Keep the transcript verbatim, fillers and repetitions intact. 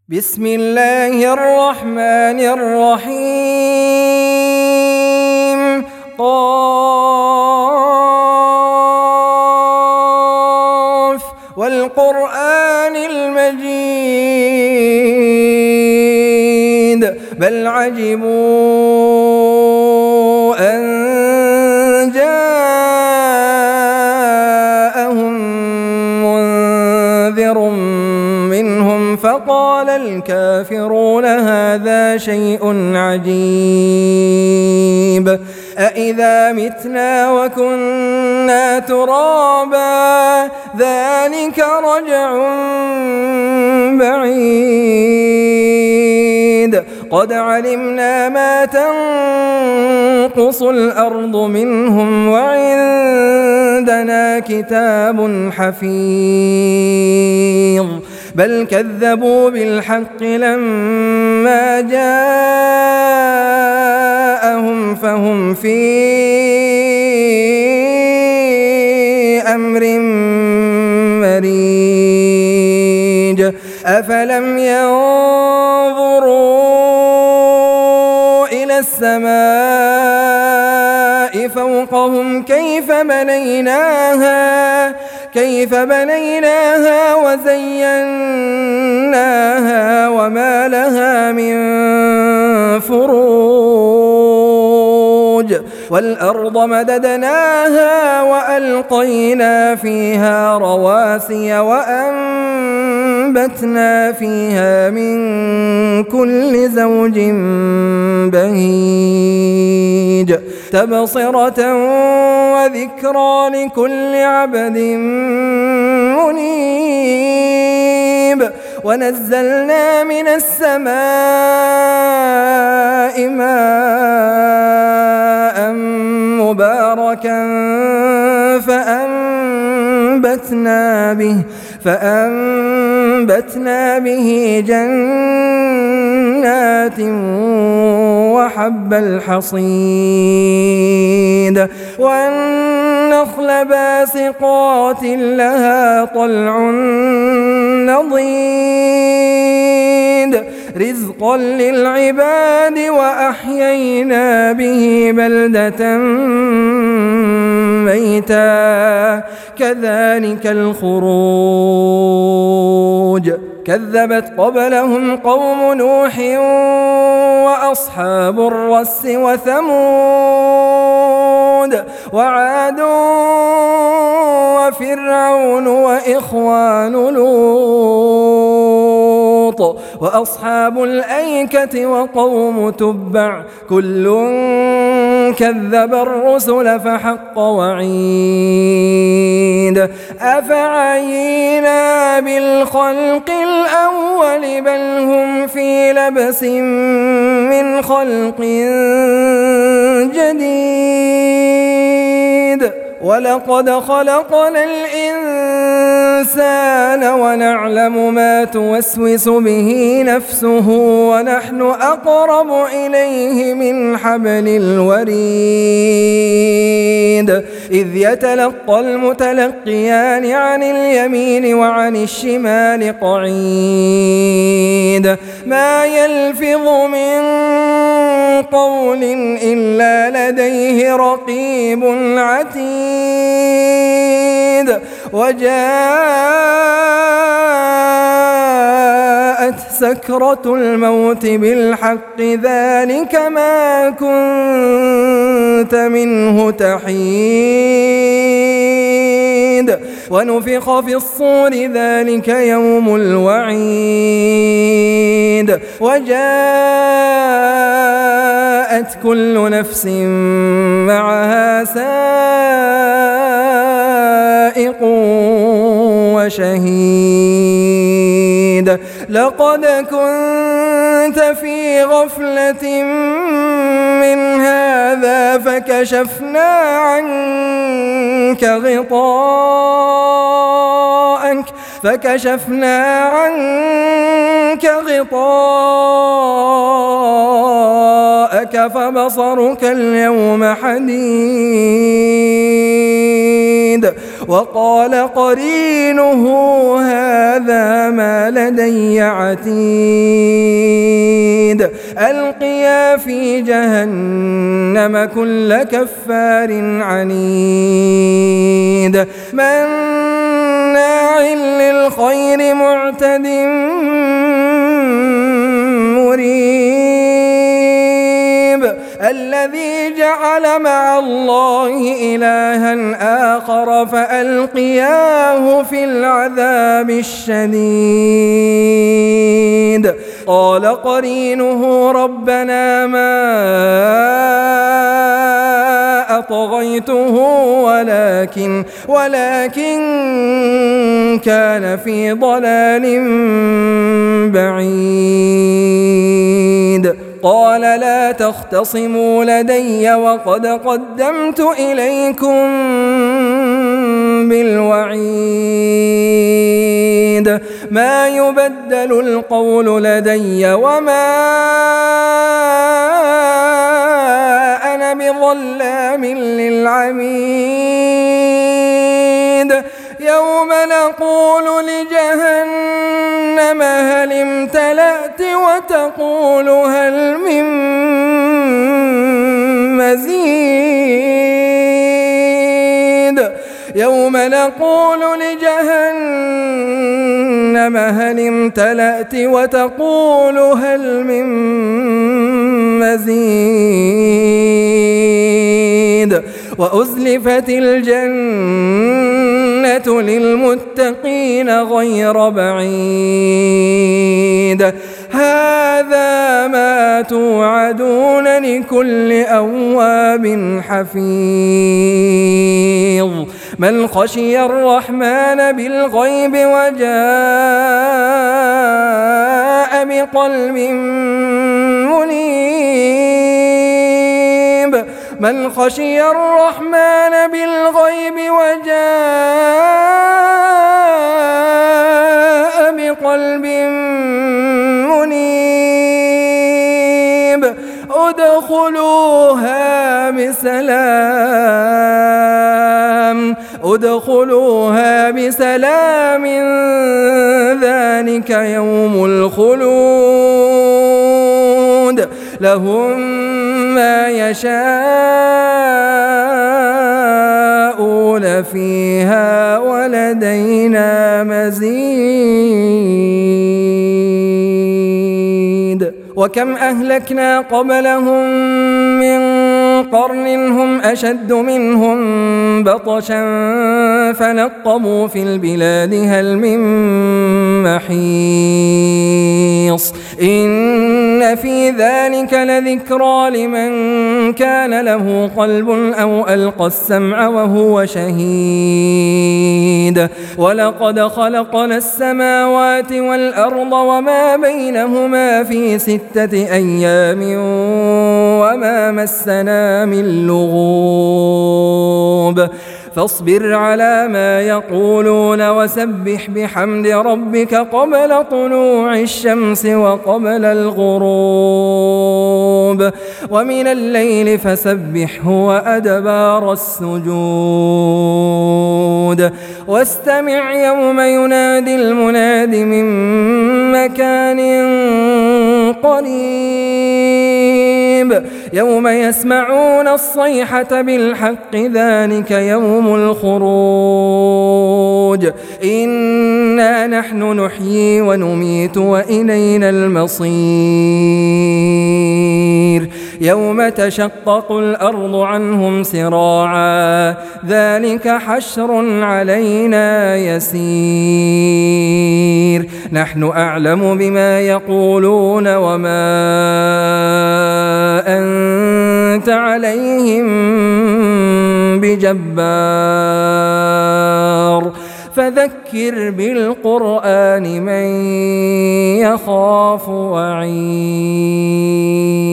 بسم الله الرحمن الرحيم. قاف والقرآن المجيد بل عجبوا أن جاءهم منذر منهم فقال الكافرون هذا شيء عجيب أإذا متنا وكنا ترابا ذلك رجع بعيد قد علمنا ما تنقص الأرض منهم وعندنا كتاب حفيظ بل كذبوا بالحق لما جاءهم فهم في أمر مريج أفلم ينظروا إلى السماء فوقهم كيف بنيناها كيف بنيناها وزيناها وما لها من فروج والأرض مددناها وألقينا فيها رواسي وأنبتنا فيها من كل زوج بهيج تبصرة وذكرى لكل عبد منيب ونزلنا من السماء ماء مباركا فأنبتنا به فأنبتنا به جنات وحب الحصيد والنخل باسقات لها طلع نضيد رزقا للعباد وأحيينا به بلدة ميتا كذلك الخروج كذبت قبلهم قوم نوح وأصحاب الرس وثمود وعاد وفرعون وإخوان لوط وأصحاب الأيكة وقوم تبع كل كذب الرسل فحق وعيد أفعينا بالخلق الأول بل هم في لبس من خلق جديد ولقد خلقنا الإنسان ونعلم ما توسوس به نفسه ونحن أقرب إليه من حبل الوريد إذ يتلقى المتلقيان عن اليمين وعن الشمال قعيد ما يلفظ من قول إلا لديه رقيب عتيد وجاءت سكرة الموت بالحق ذلك ما كنت منه تحيد ونفخ في الصور ذلك يوم الوعيد وجاءت كل نفس معها سائق وشهيد لقد كنت في غفلة من هذا فكشفنا عنك غطاءك فكشفنا عنك غطاءك فبصرك اليوم حديد وقال قرينه هذا ما لدي عتيد ألقيا في جهنم كل كفار عنيد مناع للخير معتد مريب الذي جعل مع الله إلها آخر فألقياه في العذاب الشديد قال قرينه ربنا ما أطغيته ولكن ولكن كان في ضلال بعيد قال لا تختصموا لدي وقد قدمت إليكم بالوعيد ما يبدل القول لدي وما أنا بظلام للعبيد يوم نقول لجهنم هل امتلأت وتقول هل من مزيد يوم نقول لجهنم هل امتلأت وتقول هل من مزيد وأزلفت الجنة للمتقين غير بعيد هذا ما توعدون لكل أواب حفيظ من خشي الرحمن بالغيب وجاء بقلب منيب من خشي الرحمن بالغيب وجاء بقلب منيب ادخلوها بسلام ادخلوها بسلام ذلك يوم الخلود لهم ما يشاءون فيها ولدينا مزيد وكم أهلكنا قبلهم من قرن هم أشد منهم بطشا فنقبوا في البلاد هل من محيص إن في ذلك لذكرى لمن كان له قلب أو ألقى السمع وهو شهيد ولقد خلقنا السماوات والأرض وما بينهما في ستة أيام وما مسنا من لغوب فاصبر على ما يقولون وسبح بحمد ربك قبل طلوع الشمس وقبل الغروب ومن الليل فسبحه وأدبار السجود واستمع يوم ينادي المناد من مكان قريب يوم يسمعون الصيحة بالحق ذلك يوم الخروج إنا نحن نحيي ونميت وإلينا المصير يوم تشقق الأرض عنهم سراعا ذلك حشر علينا يسير نحن أعلم بما يقولون وما أنت عليهم بجبار فذكر بالقرآن من يخاف وعيد